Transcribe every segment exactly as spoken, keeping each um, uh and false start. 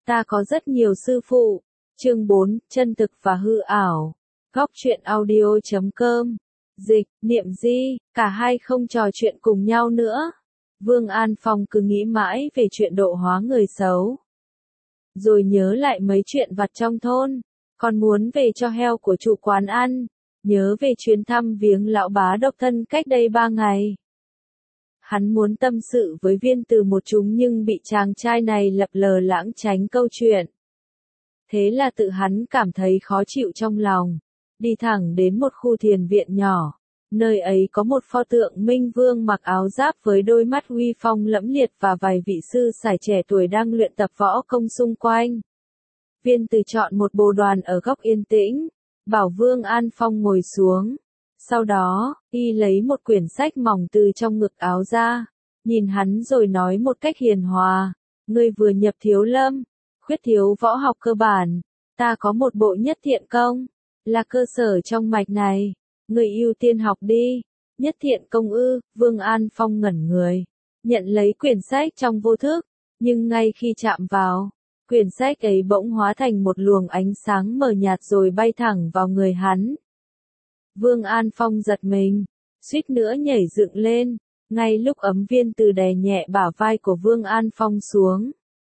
Ta có rất nhiều sư phụ. Chương bốn, chân thực và hư ảo. Góc truyện audio chấm com. Dịch, Niệm Di, cả hai không trò chuyện cùng nhau nữa. Vương An Phong cứ nghĩ mãi về chuyện độ hóa người xấu. Rồi nhớ lại mấy chuyện vặt trong thôn. Còn muốn về cho heo của chủ quán ăn. Nhớ về chuyến thăm viếng lão bá độc thân cách đây ba ngày. Hắn muốn tâm sự với Viên Từ một chúng nhưng bị chàng trai này lập lờ lãng tránh câu chuyện. Thế là tự hắn cảm thấy khó chịu trong lòng. Đi thẳng đến một khu thiền viện nhỏ. Nơi ấy có một pho tượng Minh Vương mặc áo giáp với đôi mắt uy phong lẫm liệt và vài vị sư sải trẻ tuổi đang luyện tập võ công xung quanh. Viên Từ chọn một bồ đoàn ở góc yên tĩnh, bảo Vương An Phong ngồi xuống. Sau đó, y lấy một quyển sách mỏng từ trong ngực áo ra, nhìn hắn rồi nói một cách hiền hòa, ngươi vừa nhập thiếu lâm, khuyết thiếu võ học cơ bản, ta có một bộ nhất thiện công, là cơ sở trong mạch này, ngươi ưu tiên học đi. Nhất thiện công ư? Vương An Phong ngẩn người, nhận lấy quyển sách trong vô thức, nhưng ngay khi chạm vào, quyển sách ấy bỗng hóa thành một luồng ánh sáng mờ nhạt rồi bay thẳng vào người hắn. Vương An Phong giật mình, suýt nữa nhảy dựng lên, ngay lúc ấm Viên Từ đè nhẹ bả vai của Vương An Phong xuống.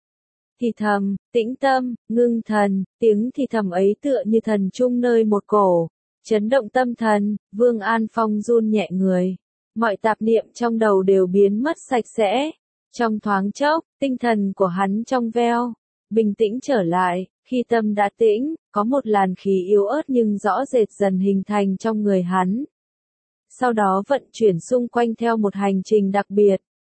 Thì thầm, tĩnh tâm, ngưng thần, tiếng thì thầm ấy tựa như thần trung nơi một cổ, chấn động tâm thần. Vương An Phong run nhẹ người, mọi tạp niệm trong đầu đều biến mất sạch sẽ. Trong thoáng chốc, tinh thần của hắn trong veo, bình tĩnh trở lại. Khi tâm đã tĩnh, có một làn khí yếu ớt nhưng rõ rệt dần hình thành trong người hắn. Sau đó vận chuyển xung quanh theo một hành trình đặc biệt.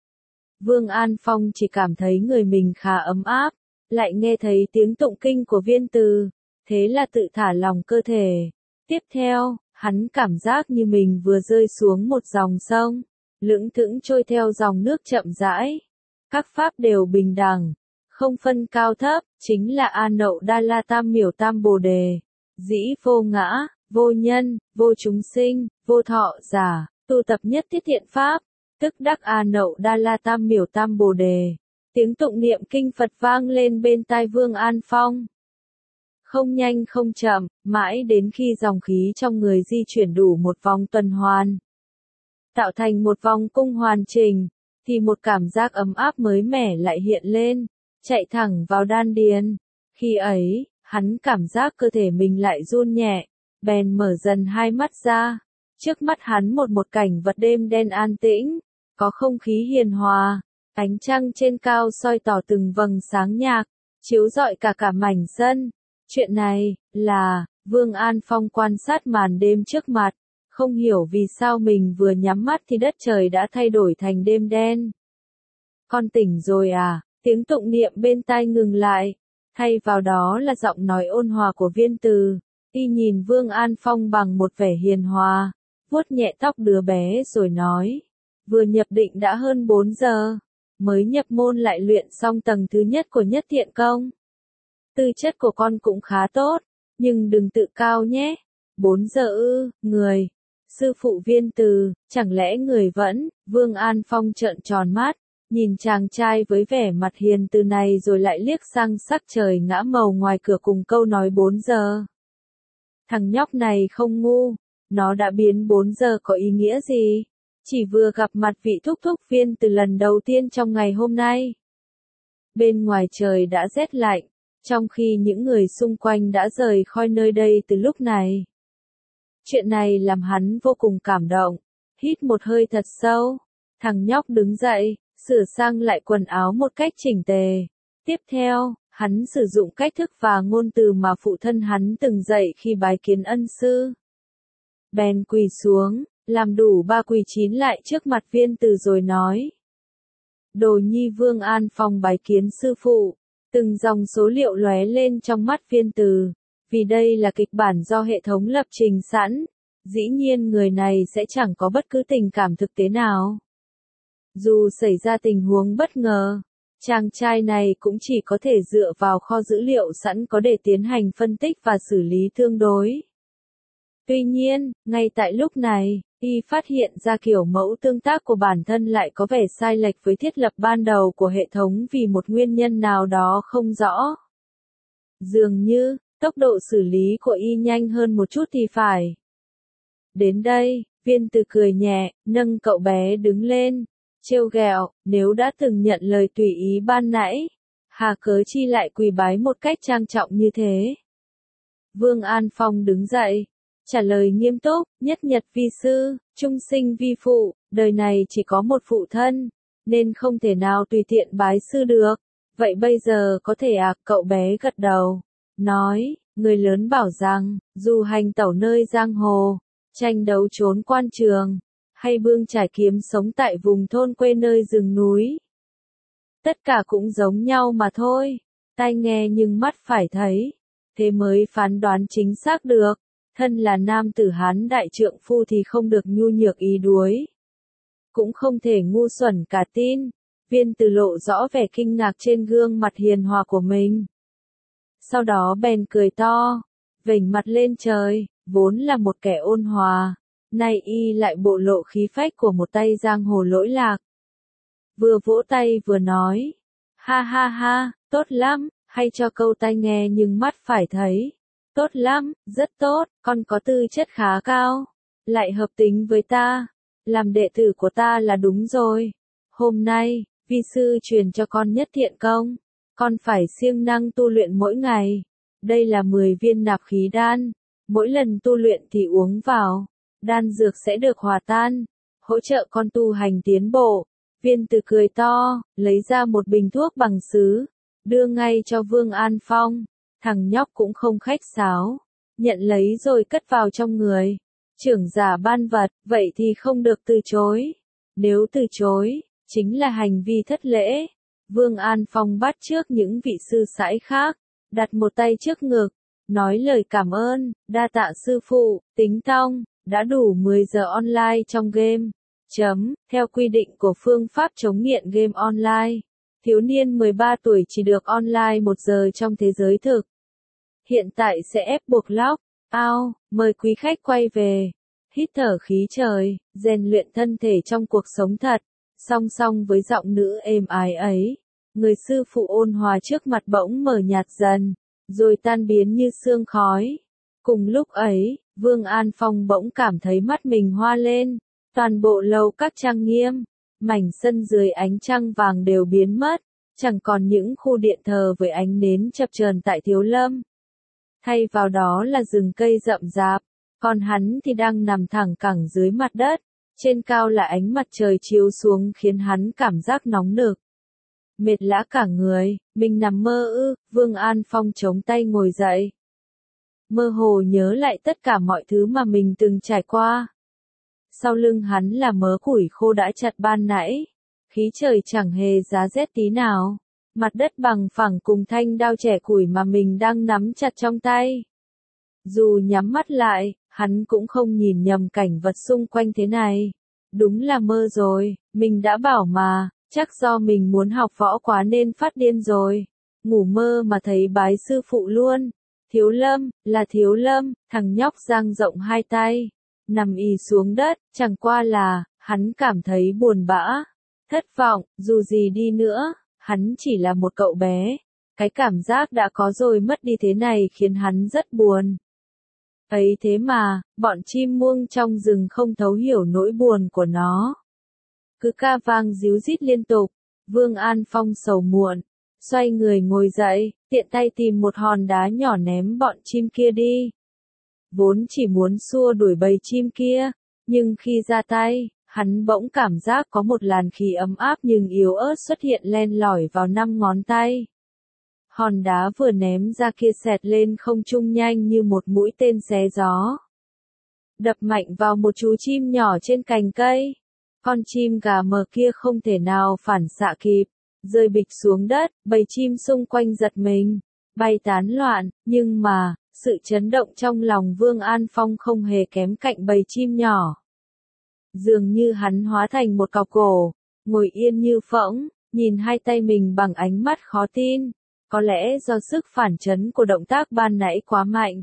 Vương An Phong chỉ cảm thấy người mình khá ấm áp, lại nghe thấy tiếng tụng kinh của Viên Từ, thế là tự thả lòng cơ thể. Tiếp theo, hắn cảm giác như mình vừa rơi xuống một dòng sông, lững thững trôi theo dòng nước chậm rãi. Các pháp đều bình đẳng, không phân cao thấp, chính là A Nậu Đa La Tam Miểu Tam Bồ Đề. Dĩ vô ngã, vô nhân, vô chúng sinh, vô thọ giả, tu tập nhất thiết thiện pháp, tức đắc A Nậu Đa La Tam Miểu Tam Bồ Đề. Tiếng tụng niệm kinh Phật vang lên bên tai Vương An Phong. Không nhanh không chậm, mãi đến khi dòng khí trong người di chuyển đủ một vòng tuần hoàn, tạo thành một vòng cung hoàn chỉnh, thì một cảm giác ấm áp mới mẻ lại hiện lên, chạy thẳng vào đan điền. Khi ấy, hắn cảm giác cơ thể mình lại run nhẹ, bèn mở dần hai mắt ra. Trước mắt hắn một một cảnh vật đêm đen an tĩnh, có không khí hiền hòa, ánh trăng trên cao soi tỏ từng vầng sáng nhạc, chiếu rọi cả cả mảnh sân. Chuyện này, là, Vương An Phong quan sát màn đêm trước mặt, không hiểu vì sao mình vừa nhắm mắt thì đất trời đã thay đổi thành đêm đen. Con tỉnh rồi à? Tiếng tụng niệm bên tai ngừng lại, thay vào đó là giọng nói ôn hòa của Viên Từ. Y nhìn Vương An Phong bằng một vẻ hiền hòa, vuốt nhẹ tóc đứa bé rồi nói, vừa nhập định đã hơn bốn giờ, mới nhập môn lại luyện xong tầng thứ nhất của nhất thiện công. Tư chất của con cũng khá tốt, nhưng đừng tự cao nhé. Bốn giờ ư? Người, sư phụ Viên Từ, chẳng lẽ người vẫn? Vương An Phong trợn tròn mắt, nhìn chàng trai với vẻ mặt hiền từ này rồi lại liếc sang sắc trời ngã màu ngoài cửa cùng câu nói bốn giờ. Thằng nhóc này không ngu, nó đã biến bốn giờ có ý nghĩa gì? Chỉ vừa gặp mặt vị thúc thúc Viên Từ lần đầu tiên trong ngày hôm nay. Bên ngoài trời đã rét lạnh, trong khi những người xung quanh đã rời khỏi nơi đây từ lúc này. Chuyện này làm hắn vô cùng cảm động, hít một hơi thật sâu. Thằng nhóc đứng dậy, sửa sang lại quần áo một cách chỉnh tề. Tiếp theo, hắn sử dụng cách thức và ngôn từ mà phụ thân hắn từng dạy khi bái kiến ân sư. Bèn quỳ xuống, làm đủ ba quỳ chín lại trước mặt Viên Từ rồi nói. Đồ nhi Vương An Phong bái kiến sư phụ. Từng dòng số liệu lóe lên trong mắt Viên Từ, vì đây là kịch bản do hệ thống lập trình sẵn, dĩ nhiên người này sẽ chẳng có bất cứ tình cảm thực tế nào. Dù xảy ra tình huống bất ngờ, chàng trai này cũng chỉ có thể dựa vào kho dữ liệu sẵn có để tiến hành phân tích và xử lý tương đối. Tuy nhiên, ngay tại lúc này, y phát hiện ra kiểu mẫu tương tác của bản thân lại có vẻ sai lệch với thiết lập ban đầu của hệ thống vì một nguyên nhân nào đó không rõ. Dường như, tốc độ xử lý của y nhanh hơn một chút thì phải. Đến đây, Viên Từ cười nhẹ, nâng cậu bé đứng lên, trêu ghẹo, nếu đã từng nhận lời tùy ý ban nãy, hà cớ chi lại quỳ bái một cách trang trọng như thế. Vương An Phong đứng dậy, trả lời nghiêm túc, nhất nhật vi sư, trung sinh vi phụ, đời này chỉ có một phụ thân, nên không thể nào tùy tiện bái sư được. Vậy bây giờ có thể à? Cậu bé gật đầu, nói, người lớn bảo rằng, dù hành tẩu nơi giang hồ, tranh đấu trốn quan trường, hay bươn trải kiếm sống tại vùng thôn quê nơi rừng núi, tất cả cũng giống nhau mà thôi, tai nghe nhưng mắt phải thấy, thế mới phán đoán chính xác được. Thân là nam tử Hán đại trượng phu thì không được nhu nhược ý đuối, cũng không thể ngu xuẩn cả tin. Viên Từ lộ rõ vẻ kinh ngạc trên gương mặt hiền hòa của mình. Sau đó bèn cười to, vểnh mặt lên trời, vốn là một kẻ ôn hòa, nay y lại bộ lộ khí phách của một tay giang hồ lỗi lạc. Vừa vỗ tay vừa nói, ha ha ha, tốt lắm, hay cho câu tai nghe nhưng mắt phải thấy. Tốt lắm, rất tốt, con có tư chất khá cao, lại hợp tính với ta, làm đệ tử của ta là đúng rồi. Hôm nay, vi sư truyền cho con nhất thiện công, con phải siêng năng tu luyện mỗi ngày. Đây là mười viên nạp khí đan, mỗi lần tu luyện thì uống vào, đan dược sẽ được hòa tan, hỗ trợ con tu hành tiến bộ. Viên Từ cười to, lấy ra một bình thuốc bằng sứ, đưa ngay cho Vương An Phong. Thằng nhóc cũng không khách sáo, nhận lấy rồi cất vào trong người. Trưởng giả ban vật, vậy thì không được từ chối. Nếu từ chối, chính là hành vi thất lễ. Vương An Phong bắt trước những vị sư sãi khác, đặt một tay trước ngực, nói lời cảm ơn, đa tạ sư phụ, tính tong, đã đủ mười giờ online trong game. Chấm, theo quy định của phương pháp chống nghiện game online, thiếu niên mười ba tuổi chỉ được online một giờ trong thế giới thực. Hiện tại sẽ ép buộc lock out, mời quý khách quay về, hít thở khí trời, rèn luyện thân thể trong cuộc sống thật. Song song với giọng nữ êm ái ấy, người sư phụ ôn hòa trước mặt bỗng mờ nhạt dần, rồi tan biến như sương khói. Cùng lúc ấy, Vương An Phong bỗng cảm thấy mắt mình hoa lên, toàn bộ lầu các trang nghiêm, mảnh sân dưới ánh trăng vàng đều biến mất, chẳng còn những khu điện thờ với ánh nến chập chờn tại Thiếu Lâm. Thay vào đó là rừng cây rậm rạp, còn hắn thì đang nằm thẳng cẳng dưới mặt đất, trên cao là ánh mặt trời chiếu xuống khiến hắn cảm giác nóng nực. Mệt lã cả người, mình nằm mơ ư? Vương An Phong chống tay ngồi dậy. Mơ hồ nhớ lại tất cả mọi thứ mà mình từng trải qua. Sau lưng hắn là mớ củi khô đã chặt ban nãy, khí trời chẳng hề giá rét tí nào. Mặt đất bằng phẳng cùng thanh đao chẻ củi mà mình đang nắm chặt trong tay. Dù nhắm mắt lại, hắn cũng không nhìn nhầm cảnh vật xung quanh thế này. Đúng là mơ rồi, mình đã bảo mà, chắc do mình muốn học võ quá nên phát điên rồi. Ngủ mơ mà thấy bái sư phụ luôn. Thiếu Lâm, là Thiếu Lâm, thằng nhóc dang rộng hai tay, nằm ì xuống đất, chẳng qua là, hắn cảm thấy buồn bã, thất vọng, dù gì đi nữa. Hắn chỉ là một cậu bé, cái cảm giác đã có rồi mất đi thế này khiến hắn rất buồn. Ấy thế mà, bọn chim muông trong rừng không thấu hiểu nỗi buồn của nó. Cứ ca vang ríu rít liên tục, Vương An Phong sầu muộn, xoay người ngồi dậy, tiện tay tìm một hòn đá nhỏ ném bọn chim kia đi. Vốn chỉ muốn xua đuổi bầy chim kia, nhưng khi ra tay, hắn bỗng cảm giác có một làn khí ấm áp nhưng yếu ớt xuất hiện len lỏi vào năm ngón tay. Hòn đá vừa ném ra kia xẹt lên không trung nhanh như một mũi tên xé gió. Đập mạnh vào một chú chim nhỏ trên cành cây. Con chim gà mờ kia không thể nào phản xạ kịp, rơi bịch xuống đất, bầy chim xung quanh giật mình, bay tán loạn, nhưng mà, sự chấn động trong lòng Vương An Phong không hề kém cạnh bầy chim nhỏ. Dường như hắn hóa thành một cọc gỗ, ngồi yên như phỗng, nhìn hai tay mình bằng ánh mắt khó tin. Có lẽ do sức phản chấn của động tác ban nãy quá mạnh,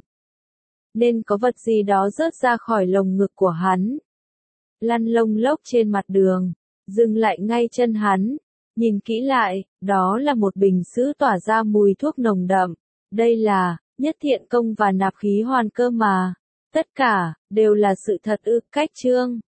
nên có vật gì đó rớt ra khỏi lồng ngực của hắn. Lăn lông lốc trên mặt đường, dừng lại ngay chân hắn. Nhìn kỹ lại, đó là một bình sứ tỏa ra mùi thuốc nồng đậm. Đây là, nhất thiện công và nạp khí hoàn cơ mà. Tất cả, đều là sự thật ư, cách chương.